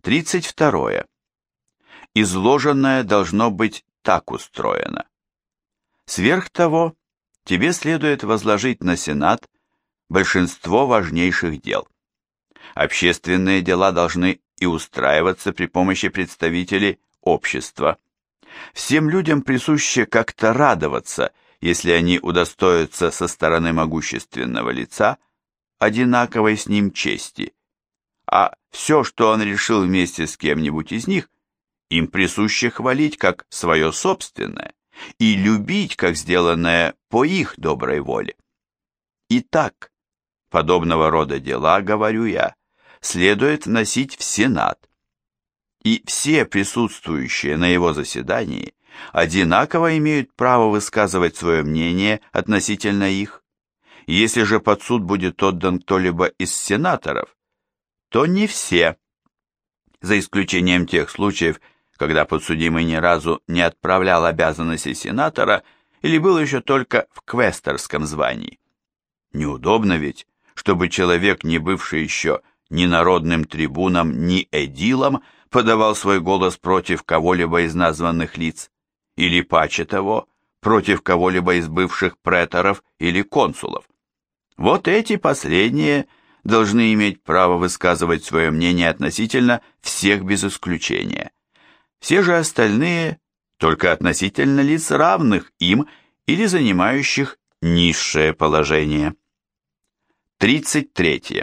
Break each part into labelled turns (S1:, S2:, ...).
S1: 32. Изложенное должно быть так устроено. Сверх того, тебе следует возложить на Сенат большинство важнейших дел. Общественные дела должны и устраиваться при помощи представителей общества. Всем людям присуще как-то радоваться, если они удостоятся со стороны могущественного лица одинаковой с ним чести, а все, что он решил вместе с кем-нибудь из них, им присуще хвалить как свое собственное и любить как сделанное по их доброй воле. Итак, подобного рода дела, говорю я, следует вносить в Сенат, и все присутствующие на его заседании одинаково имеют право высказывать свое мнение относительно их. Если же под суд будет отдан кто-либо из сенаторов, то не все, за исключением тех случаев, когда подсудимый ни разу не отправлял обязанности сенатора или был еще только в квесторском звании. Неудобно ведь, чтобы человек, не бывший еще ни народным трибуном, ни эдилом, подавал свой голос против кого-либо из названных лиц, или, паче того, против кого-либо из бывших преторов или консулов. Вот эти последние должны иметь право высказывать свое мнение относительно всех без исключения. Все же остальные только относительно лиц, равных им или занимающих низшее положение. 33.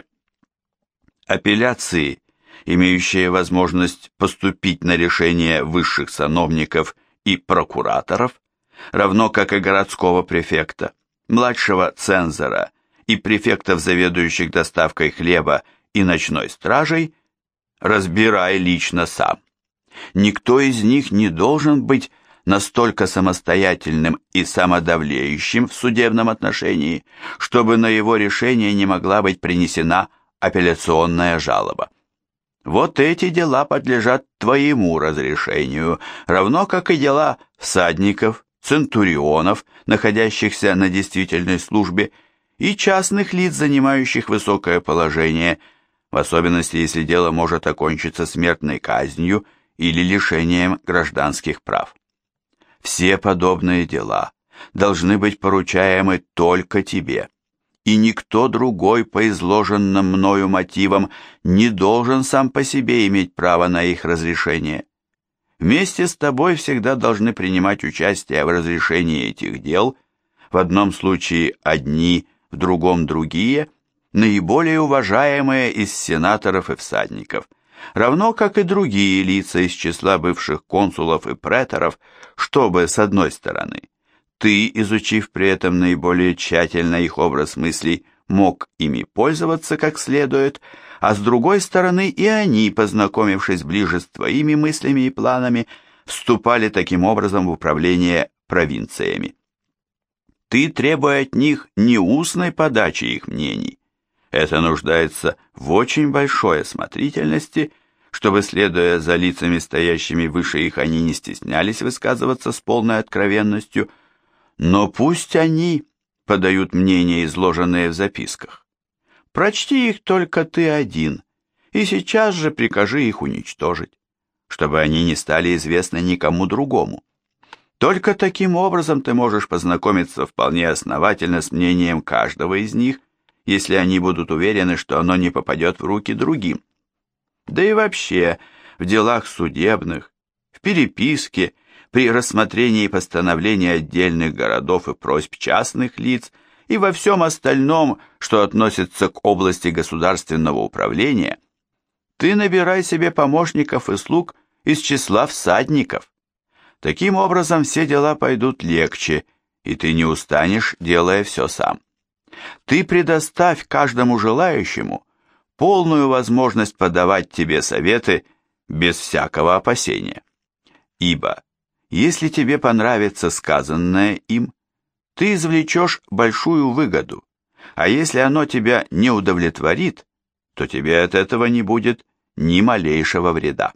S1: Апелляции, имеющие возможность поступить на решение высших сановников и прокураторов, равно как и городского префекта, младшего цензора и префектов, заведующих доставкой хлеба и ночной стражей, разбирай лично сам. Никто из них не должен быть настолько самостоятельным и самодовлеющим в судебном отношении, чтобы на его решение не могла быть принесена апелляционная жалоба. Вот эти дела подлежат твоему разрешению, равно как и дела всадников, центурионов, находящихся на действительной службе, и частных лиц, занимающих высокое положение, в особенности, если дело может окончиться смертной казнью или лишением гражданских прав. Все подобные дела должны быть поручаемы только тебе, и никто другой по изложенным мною мотивам не должен сам по себе иметь право на их разрешение. Вместе с тобой всегда должны принимать участие в разрешении этих дел, в одном случае одни, в другом другие, наиболее уважаемые из сенаторов и всадников, равно как и другие лица из числа бывших консулов и преторов, чтобы, с одной стороны, ты, изучив при этом наиболее тщательно их образ мыслей, мог ими пользоваться как следует, а с другой стороны и они, познакомившись ближе с твоими мыслями и планами, вступали таким образом в управление провинциями. Ты, требуя от них не устной подачи их мнений, это нуждается в очень большой осмотрительности, чтобы, следуя за лицами, стоящими выше их, они не стеснялись высказываться с полной откровенностью, но пусть они подают мнения, изложенные в записках. Прочти их только ты один, и сейчас же прикажи их уничтожить, чтобы они не стали известны никому другому. Только таким образом ты можешь познакомиться вполне основательно с мнением каждого из них, если они будут уверены, что оно не попадет в руки другим. Да и вообще, в делах судебных, в переписке, при рассмотрении постановлений отдельных городов и просьб частных лиц и во всем остальном, что относится к области государственного управления, ты набирай себе помощников и слуг из числа всадников. Таким образом, все дела пойдут легче, и ты не устанешь, делая все сам. Ты предоставь каждому желающему полную возможность подавать тебе советы без всякого опасения. Ибо, если тебе понравится сказанное им, ты извлечешь большую выгоду, а если оно тебя не удовлетворит, то тебе от этого не будет ни малейшего вреда.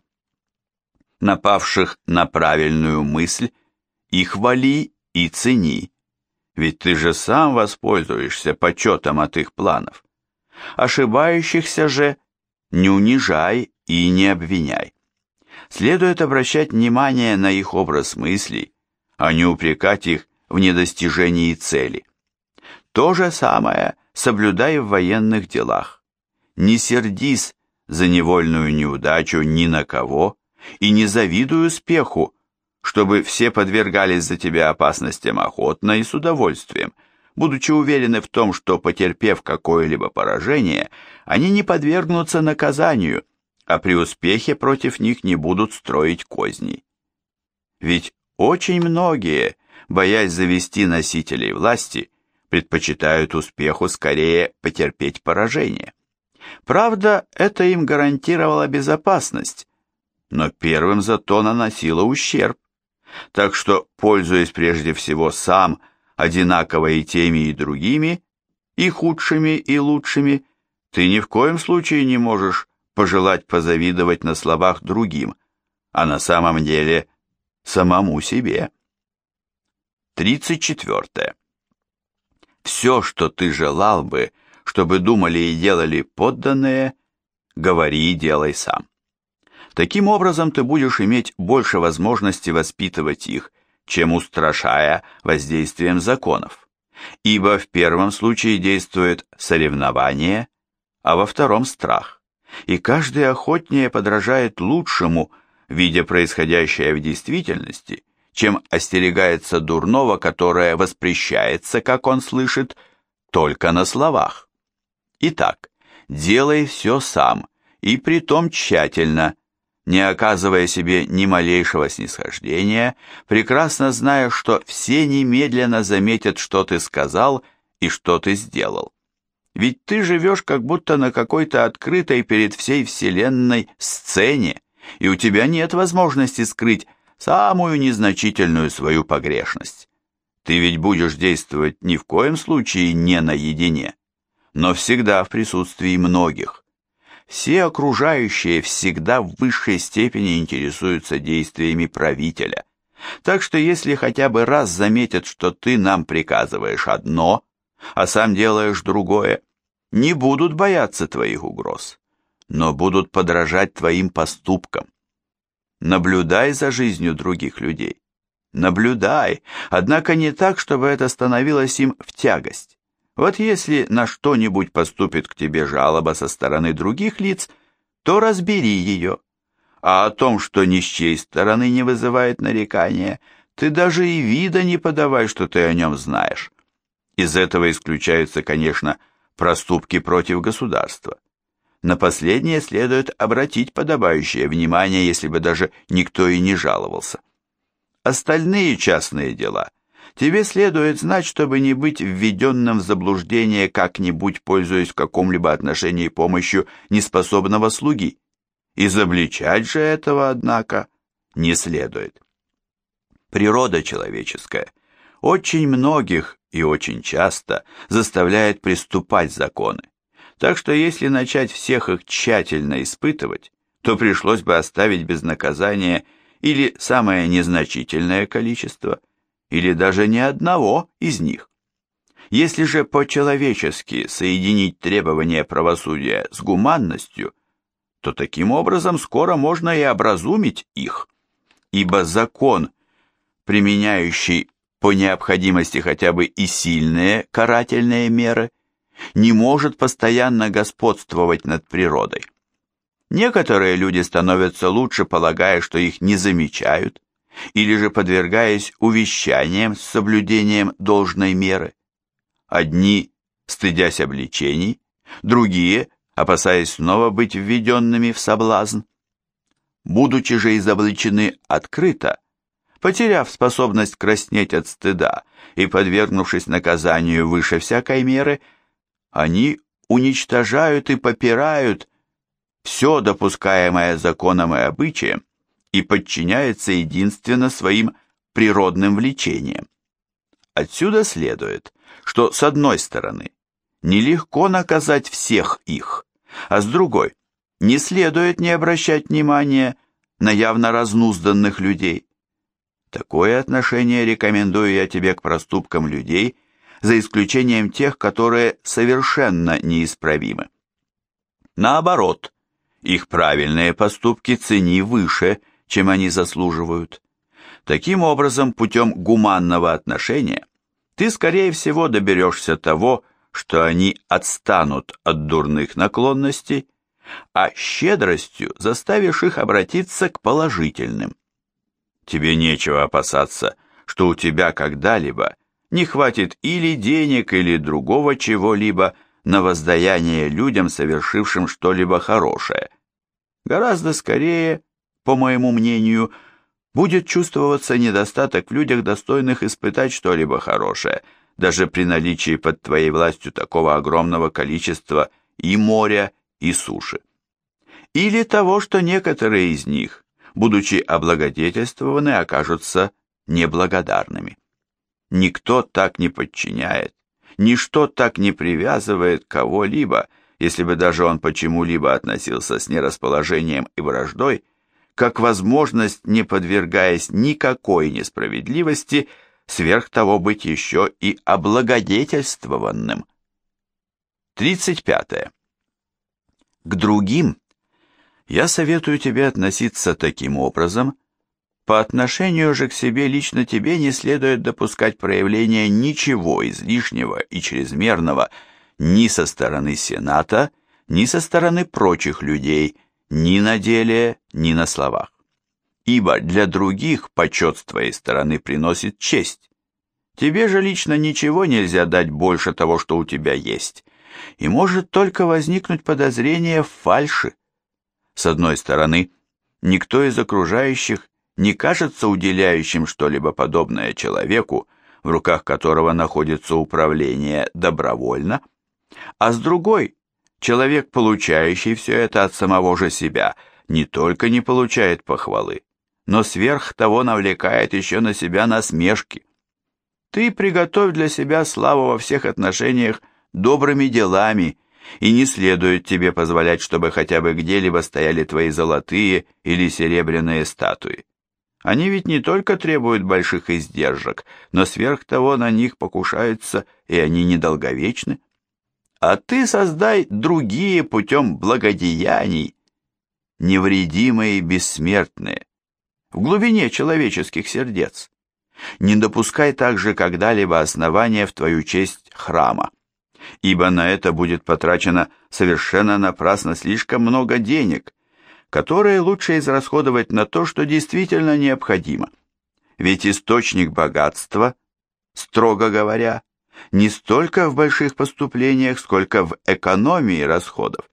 S1: Напавших на правильную мысль и хвали, и цени, ведь ты же сам воспользуешься почетом от их планов. Ошибающихся же не унижай и не обвиняй. Следует обращать внимание на их образ мыслей, а не упрекать их в недостижении цели. То же самое соблюдай в военных делах. Не сердись за невольную неудачу ни на кого и не завидуй успеху, чтобы все подвергались за тебя опасностям охотно и с удовольствием, будучи уверены в том, что, потерпев какое-либо поражение, они не подвергнутся наказанию, а при успехе против них не будут строить козней. Ведь очень многие, боясь завести носителей власти, предпочитают успеху скорее потерпеть поражение. Правда, это им гарантировало безопасность, но первым зато наносило ущерб. Так что, пользуясь прежде всего сам одинаково и теми, и другими, и худшими, и лучшими, ты ни в коем случае не можешь пожелать позавидовать на словах другим, а на самом деле самому себе. 34. Все, что ты желал бы, чтобы думали и делали подданные, говори и делай сам. Таким образом ты будешь иметь больше возможности воспитывать их, чем устрашая воздействием законов. Ибо в первом случае действует соревнование, а во втором страх. И каждый охотнее подражает лучшему, видя происходящее в действительности, чем остерегается дурного, которое воспрещается, как он слышит, только на словах. Итак, делай все сам, и притом тщательно, не оказывая себе ни малейшего снисхождения, прекрасно зная, что все немедленно заметят, что ты сказал и что ты сделал. Ведь ты живешь как будто на какой-то открытой перед всей вселенной сцене, и у тебя нет возможности скрыть самую незначительную свою погрешность. Ты ведь будешь действовать ни в коем случае не наедине, но всегда в присутствии многих. Все окружающие всегда в высшей степени интересуются действиями правителя. Так что если хотя бы раз заметят, что ты нам приказываешь одно, а сам делаешь другое, не будут бояться твоих угроз, но будут подражать твоим поступкам. Наблюдай за жизнью других людей. Наблюдай, однако не так, чтобы это становилось им в тягость. Вот если на что-нибудь поступит к тебе жалоба со стороны других лиц, то разбери ее. А о том, что ни с чьей стороны не вызывает нарекания, ты даже и вида не подавай, что ты о нем знаешь. Из этого исключаются, конечно, проступки против государства. На последнее следует обратить подобающее внимание, если бы даже никто и не жаловался. Остальные частные дела тебе следует знать, чтобы не быть введенным в заблуждение как-нибудь, пользуясь в каком-либо отношении помощью неспособного слуги. Изобличать же этого, однако, не следует. Природа человеческая очень многих и очень часто заставляет приступать законы. Так что если начать всех их тщательно испытывать, то пришлось бы оставить без наказания или самое незначительное количество, или даже ни одного из них. Если же по-человечески соединить требования правосудия с гуманностью, то таким образом скоро можно и образумить их, ибо закон, применяющий по необходимости хотя бы и сильные карательные меры, не может постоянно господствовать над природой. Некоторые люди становятся лучше, полагая, что их не замечают, или же подвергаясь увещаниям с соблюдением должной меры. Одни, стыдясь обличений, другие, опасаясь снова быть введенными в соблазн. Будучи же изобличены открыто, потеряв способность краснеть от стыда и подвергнувшись наказанию выше всякой меры, они уничтожают и попирают все допускаемое законом и обычаем и подчиняются единственно своим природным влечениям. Отсюда следует, что с одной стороны, нелегко наказать всех их, а с другой, не следует не обращать внимания на явно разнузданных людей. Такое отношение рекомендую я тебе к проступкам людей, за исключением тех, которые совершенно неисправимы. Наоборот, их правильные поступки цени выше, чем они заслуживают. Таким образом, путем гуманного отношения ты, скорее всего, доберешься того, что они отстанут от дурных наклонностей, а щедростью заставишь их обратиться к положительным. Тебе нечего опасаться, что у тебя когда-либо не хватит или денег, или другого чего-либо на воздаяние людям, совершившим что-либо хорошее. Гораздо скорее, по моему мнению, будет чувствоваться недостаток в людях, достойных испытать что-либо хорошее, даже при наличии под твоей властью такого огромного количества и моря, и суши. Или того, что некоторые из них, будучи облагодетельствованы, окажутся неблагодарными. Никто так не подчиняет, ничто так не привязывает кого-либо, если бы даже он почему-либо относился с нерасположением и враждой, как возможность, не подвергаясь никакой несправедливости, сверх того быть еще и облагодетельствованным. 35. К другим я советую тебе относиться таким образом. По отношению же к себе лично тебе не следует допускать проявления ничего излишнего и чрезмерного ни со стороны Сената, ни со стороны прочих людей, ни на деле, ни на словах. Ибо для других почет с твоей стороны приносит честь. Тебе же лично ничего нельзя дать больше того, что у тебя есть, и может только возникнуть подозрение в фальши. С одной стороны, никто из окружающих не кажется уделяющим что-либо подобное человеку, в руках которого находится управление, добровольно, а с другой, человек, получающий все это от самого же себя, не только не получает похвалы, но сверх того навлекает еще на себя насмешки. Ты приготовь для себя славу во всех отношениях добрыми делами, и не следует тебе позволять, чтобы хотя бы где-либо стояли твои золотые или серебряные статуи. Они ведь не только требуют больших издержек, но сверх того на них покушаются, и они недолговечны. А ты создай другие путем благодеяний, невредимые и бессмертные, в глубине человеческих сердец. Не допускай также когда-либо основания в твою честь храма, ибо на это будет потрачено совершенно напрасно слишком много денег, которые лучше израсходовать на то, что действительно необходимо. Ведь источник богатства, строго говоря, не столько в больших поступлениях, сколько в экономии расходов.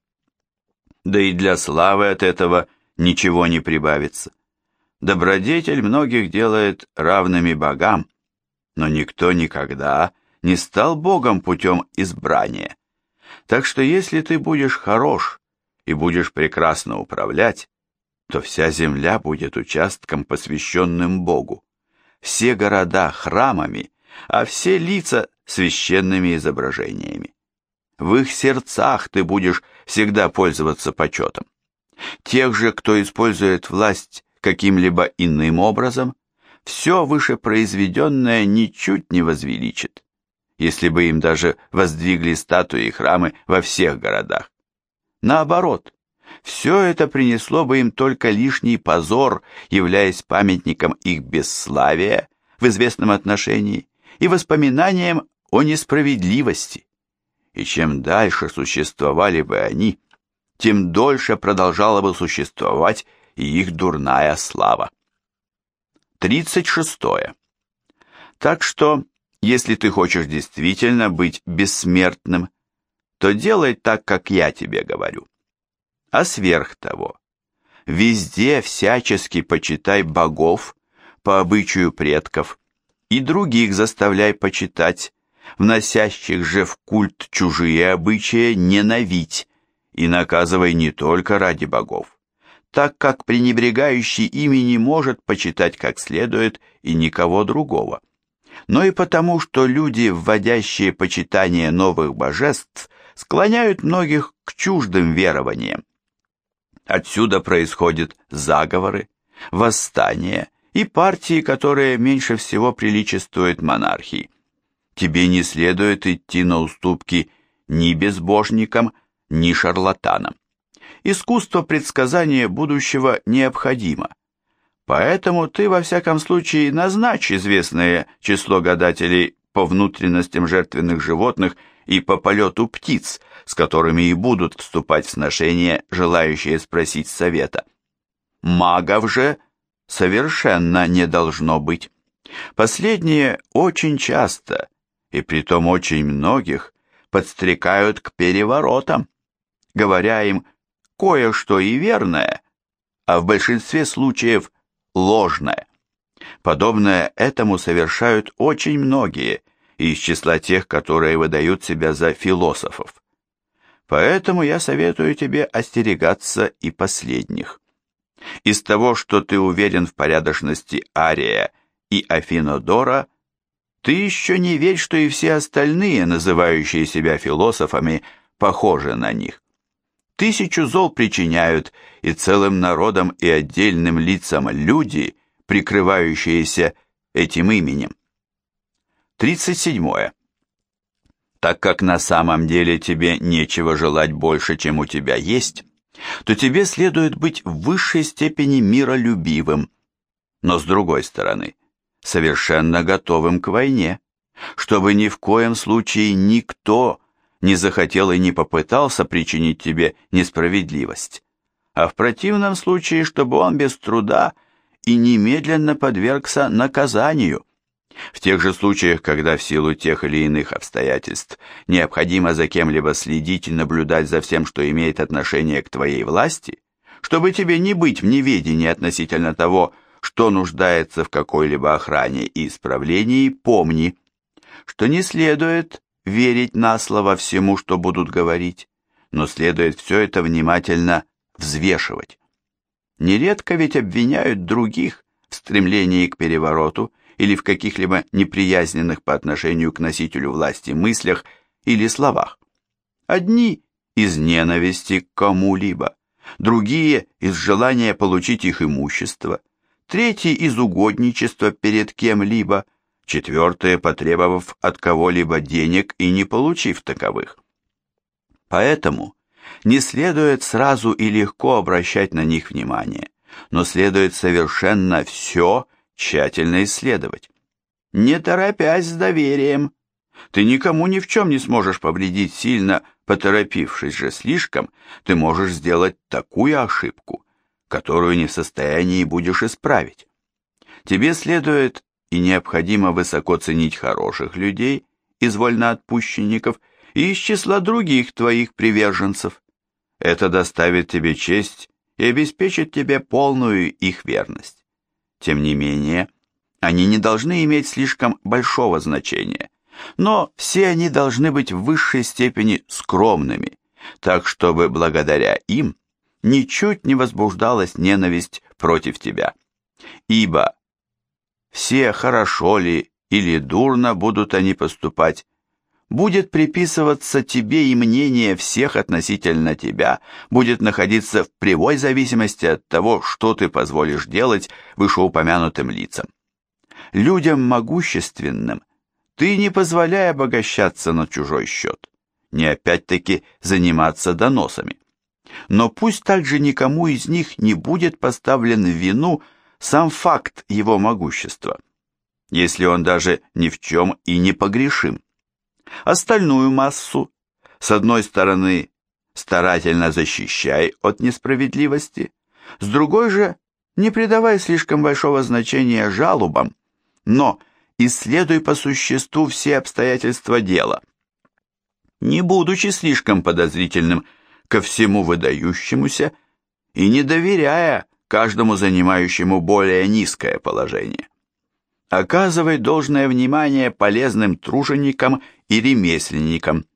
S1: Да и для славы от этого ничего не прибавится. Добродетель многих делает равными богам, но никто никогда не стал богом путем избрания. Так что если ты будешь хорош и будешь прекрасно управлять, то вся земля будет участком, посвященным Богу, все города храмами, а все лица священными изображениями. В их сердцах ты будешь всегда пользоваться почетом. Тех же, кто использует власть каким-либо иным образом, все вышепроизведенное ничуть не возвеличит, если бы им даже воздвигли статуи и храмы во всех городах. Наоборот, все это принесло бы им только лишний позор, являясь памятником их бесславия в известном отношении и воспоминанием о несправедливости. И чем дальше существовали бы они, тем дольше продолжала бы существовать и их дурная слава. 36. Так что, если ты хочешь действительно быть бессмертным, то делай так, как я тебе говорю. А сверх того, везде всячески почитай богов по обычаю предков и других заставляй почитать, вносящих же в культ чужие обычаи ненавидь, и наказывай не только ради богов, так как пренебрегающий ими не может почитать как следует и никого другого, но и потому, что люди, вводящие почитание новых божеств, склоняют многих к чуждым верованиям. Отсюда происходят заговоры, восстания и партии, которые меньше всего приличествуют монархии. Тебе не следует идти на уступки ни безбожникам, ни шарлатанам. Искусство предсказания будущего необходимо. Поэтому ты, во всяком случае, назначь известное число гадателей по внутренностям жертвенных животных и по полету птиц, с которыми и будут вступать в сношение желающие спросить совета. Магов же совершенно не должно быть. Последние очень часто, и притом очень многих, подстрекают к переворотам, говоря им кое-что и верное, а в большинстве случаев ложное. Подобное этому совершают очень многие из числа тех, которые выдают себя за философов. Поэтому я советую тебе остерегаться и последних. Из того, что ты уверен в порядочности Ария и Афинодора, ты еще не верь, что и все остальные, называющие себя философами, похожи на них. 1000 зол причиняют и целым народам, и отдельным лицам люди, прикрывающиеся этим именем. 37. Так как на самом деле тебе нечего желать больше, чем у тебя есть, то тебе следует быть в высшей степени миролюбивым, но с другой стороны, совершенно готовым к войне, чтобы ни в коем случае никто не захотел и не попытался причинить тебе несправедливость, а в противном случае, чтобы он без труда и немедленно подвергся наказанию. В тех же случаях, когда в силу тех или иных обстоятельств необходимо за кем-либо следить и наблюдать за всем, что имеет отношение к твоей власти, чтобы тебе не быть в неведении относительно того, что нуждается в какой-либо охране и исправлении, помни, что не следует верить на слово всему, что будут говорить, но следует все это внимательно взвешивать. Нередко ведь обвиняют других в стремлении к перевороту или в каких-либо неприязненных по отношению к носителю власти мыслях или словах. Одни из ненависти к кому-либо, другие из желания получить их имущество, третьи из угодничества перед кем-либо, четвертые потребовав от кого-либо денег и не получив таковых. Поэтому не следует сразу и легко обращать на них внимание, но следует совершенно все тщательно исследовать. Не торопясь с доверием. Ты никому ни в чем не сможешь повредить сильно, поторопившись же слишком, ты можешь сделать такую ошибку, которую не в состоянии будешь исправить. Тебе следует и необходимо высоко ценить хороших людей из вольноотпущенников и из числа других твоих приверженцев. Это доставит тебе честь и обеспечит тебе полную их верность. Тем не менее, они не должны иметь слишком большого значения, но все они должны быть в высшей степени скромными, так чтобы благодаря им ничуть не возбуждалась ненависть против тебя. Ибо все хорошо ли или дурно будут они поступать, будет приписываться тебе и мнение всех относительно тебя будет находиться в прямой зависимости от того, что ты позволишь делать вышеупомянутым лицам. Людям могущественным ты не позволяй обогащаться на чужой счет, не опять-таки заниматься доносами. Но пусть также никому из них не будет поставлен в вину сам факт его могущества, если он даже ни в чем и не погрешим. Остальную массу, с одной стороны, старательно защищай от несправедливости, с другой же, не придавай слишком большого значения жалобам, но исследуй по существу все обстоятельства дела, не будучи слишком подозрительным ко всему выдающемуся и не доверяя каждому занимающему более низкое положение. Оказывай должное внимание полезным труженикам и ремесленникам.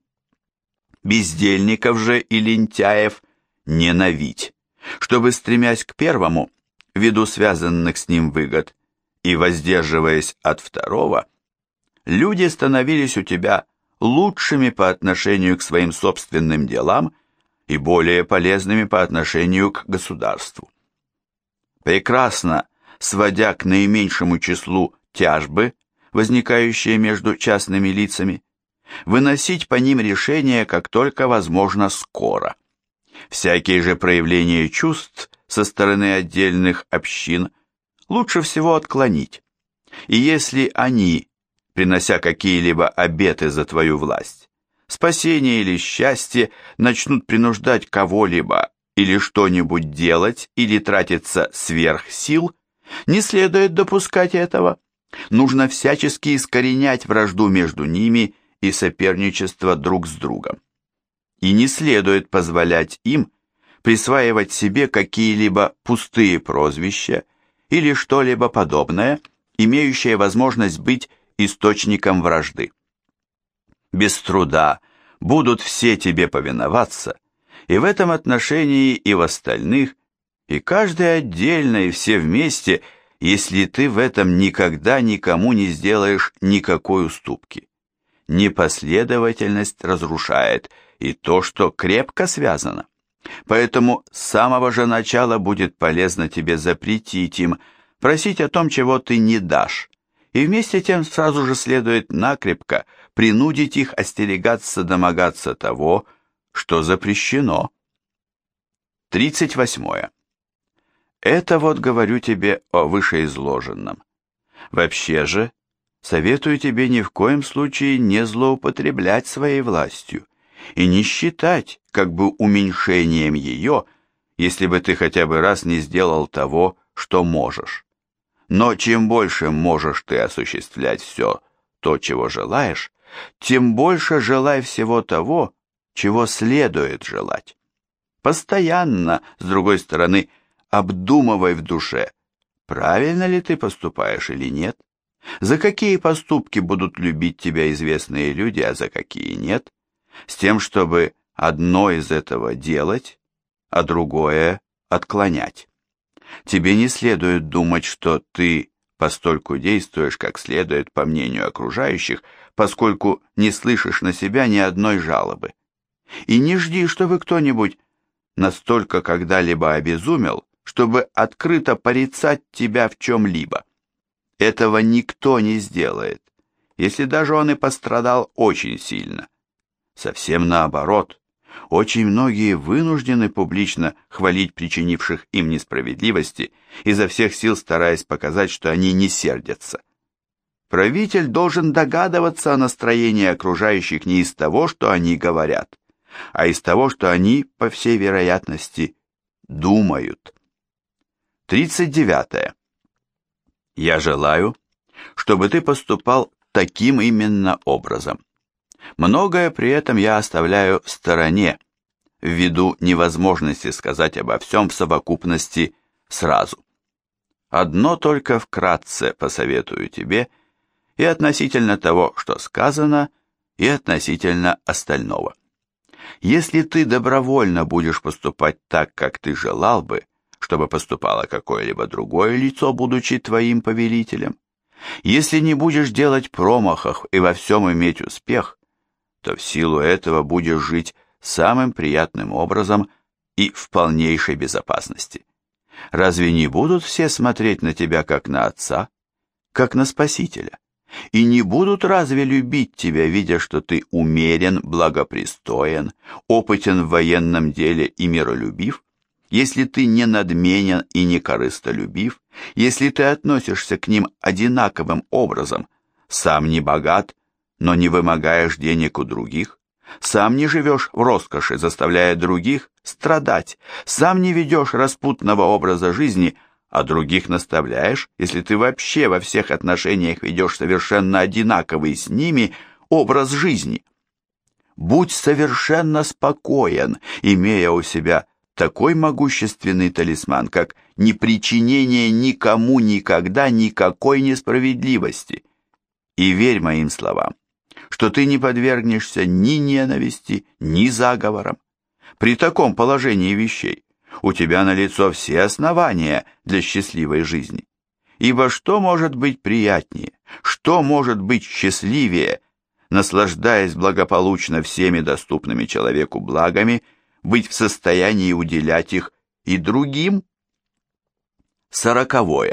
S1: Бездельников же и лентяев ненавидь, чтобы, стремясь к первому, ввиду связанных с ним выгод, и воздерживаясь от второго, люди становились у тебя лучшими по отношению к своим собственным делам и более полезными по отношению к государству. Прекрасно, сводя к наименьшему числу тяжбы, возникающие между частными лицами, выносить по ним решение как только возможно скоро. Всякие же проявления чувств со стороны отдельных общин лучше всего отклонить. И если они, принося какие-либо обеты за твою власть, спасение или счастье, начнут принуждать кого-либо или что-нибудь делать или тратиться сверх сил, не следует допускать этого. Нужно всячески искоренять вражду между ними и соперничество друг с другом. И не следует позволять им присваивать себе какие-либо пустые прозвища или что-либо подобное, имеющее возможность быть источником вражды. Без труда будут все тебе повиноваться, и в этом отношении, и в остальных, и каждый отдельно, и все вместе, если ты в этом никогда никому не сделаешь никакой уступки. Непоследовательность разрушает и то, что крепко связано. Поэтому с самого же начала будет полезно тебе запретить им просить о том, чего ты не дашь, и вместе тем сразу же следует накрепко принудить их остерегаться домогаться того, что запрещено. 38. Это вот говорю тебе о вышеизложенном. Вообще же, советую тебе ни в коем случае не злоупотреблять своей властью и не считать как бы уменьшением ее, если бы ты хотя бы раз не сделал того, что можешь. Но чем больше можешь ты осуществлять все то, чего желаешь, тем больше желай всего того, чего следует желать. Постоянно, с другой стороны, обдумывай в душе, правильно ли ты поступаешь или нет, за какие поступки будут любить тебя известные люди, а за какие нет, с тем, чтобы одно из этого делать, а другое отклонять. Тебе не следует думать, что ты постольку действуешь как следует по мнению окружающих, поскольку не слышишь на себя ни одной жалобы. И не жди, чтобы кто-нибудь настолько когда-либо обезумел, чтобы открыто порицать тебя в чем-либо. Этого никто не сделает, если даже он и пострадал очень сильно. Совсем наоборот, очень многие вынуждены публично хвалить причинивших им несправедливости, изо всех сил стараясь показать, что они не сердятся. Правитель должен догадываться о настроении окружающих не из того, что они говорят, а из того, что они, по всей вероятности, думают. 39. Я желаю, чтобы ты поступал таким именно образом. Многое при этом я оставляю в стороне, ввиду невозможности сказать обо всем в совокупности сразу. Одно только вкратце посоветую тебе и относительно того, что сказано, и относительно остального. Если ты добровольно будешь поступать так, как ты желал бы, чтобы поступало какое-либо другое лицо, будучи твоим повелителем, если не будешь делать промахов и во всем иметь успех, то в силу этого будешь жить самым приятным образом и в полнейшей безопасности. Разве не будут все смотреть на тебя как на отца, как на спасителя? И не будут разве любить тебя, видя, что ты умерен, благопристоен, опытен в военном деле и миролюбив? Если ты не надменен и не корыстолюбив, если ты относишься к ним одинаковым образом, сам не богат, но не вымогаешь денег у других, сам не живешь в роскоши, заставляя других страдать, сам не ведешь распутного образа жизни, а других наставляешь, если ты вообще во всех отношениях ведешь совершенно одинаковый с ними образ жизни. Будь совершенно спокоен, имея у себя такой могущественный талисман, как непричинение никому никогда никакой несправедливости. И верь моим словам, что ты не подвергнешься ни ненависти, ни заговорам. При таком положении вещей у тебя налицо все основания для счастливой жизни. Ибо что может быть приятнее, что может быть счастливее, наслаждаясь благополучно всеми доступными человеку благами, быть в состоянии уделять их и другим? 40.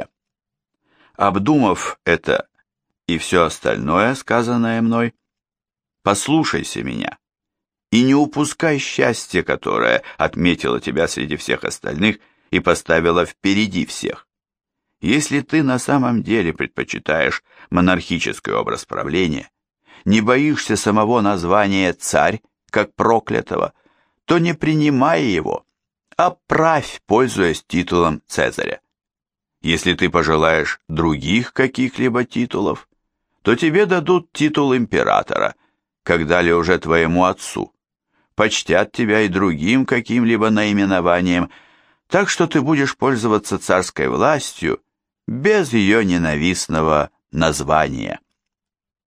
S1: Обдумав это и все остальное, сказанное мной, послушайся меня и не упускай счастье, которое отметило тебя среди всех остальных и поставило впереди всех. Если ты на самом деле предпочитаешь монархический образ правления, не боишься самого названия «царь», как проклятого, то не принимай его, а правь, пользуясь титулом Цезаря. Если ты пожелаешь других каких-либо титулов, то тебе дадут титул императора, как дали уже твоему отцу, почтят тебя и другим каким-либо наименованием, так что ты будешь пользоваться царской властью без ее ненавистного названия.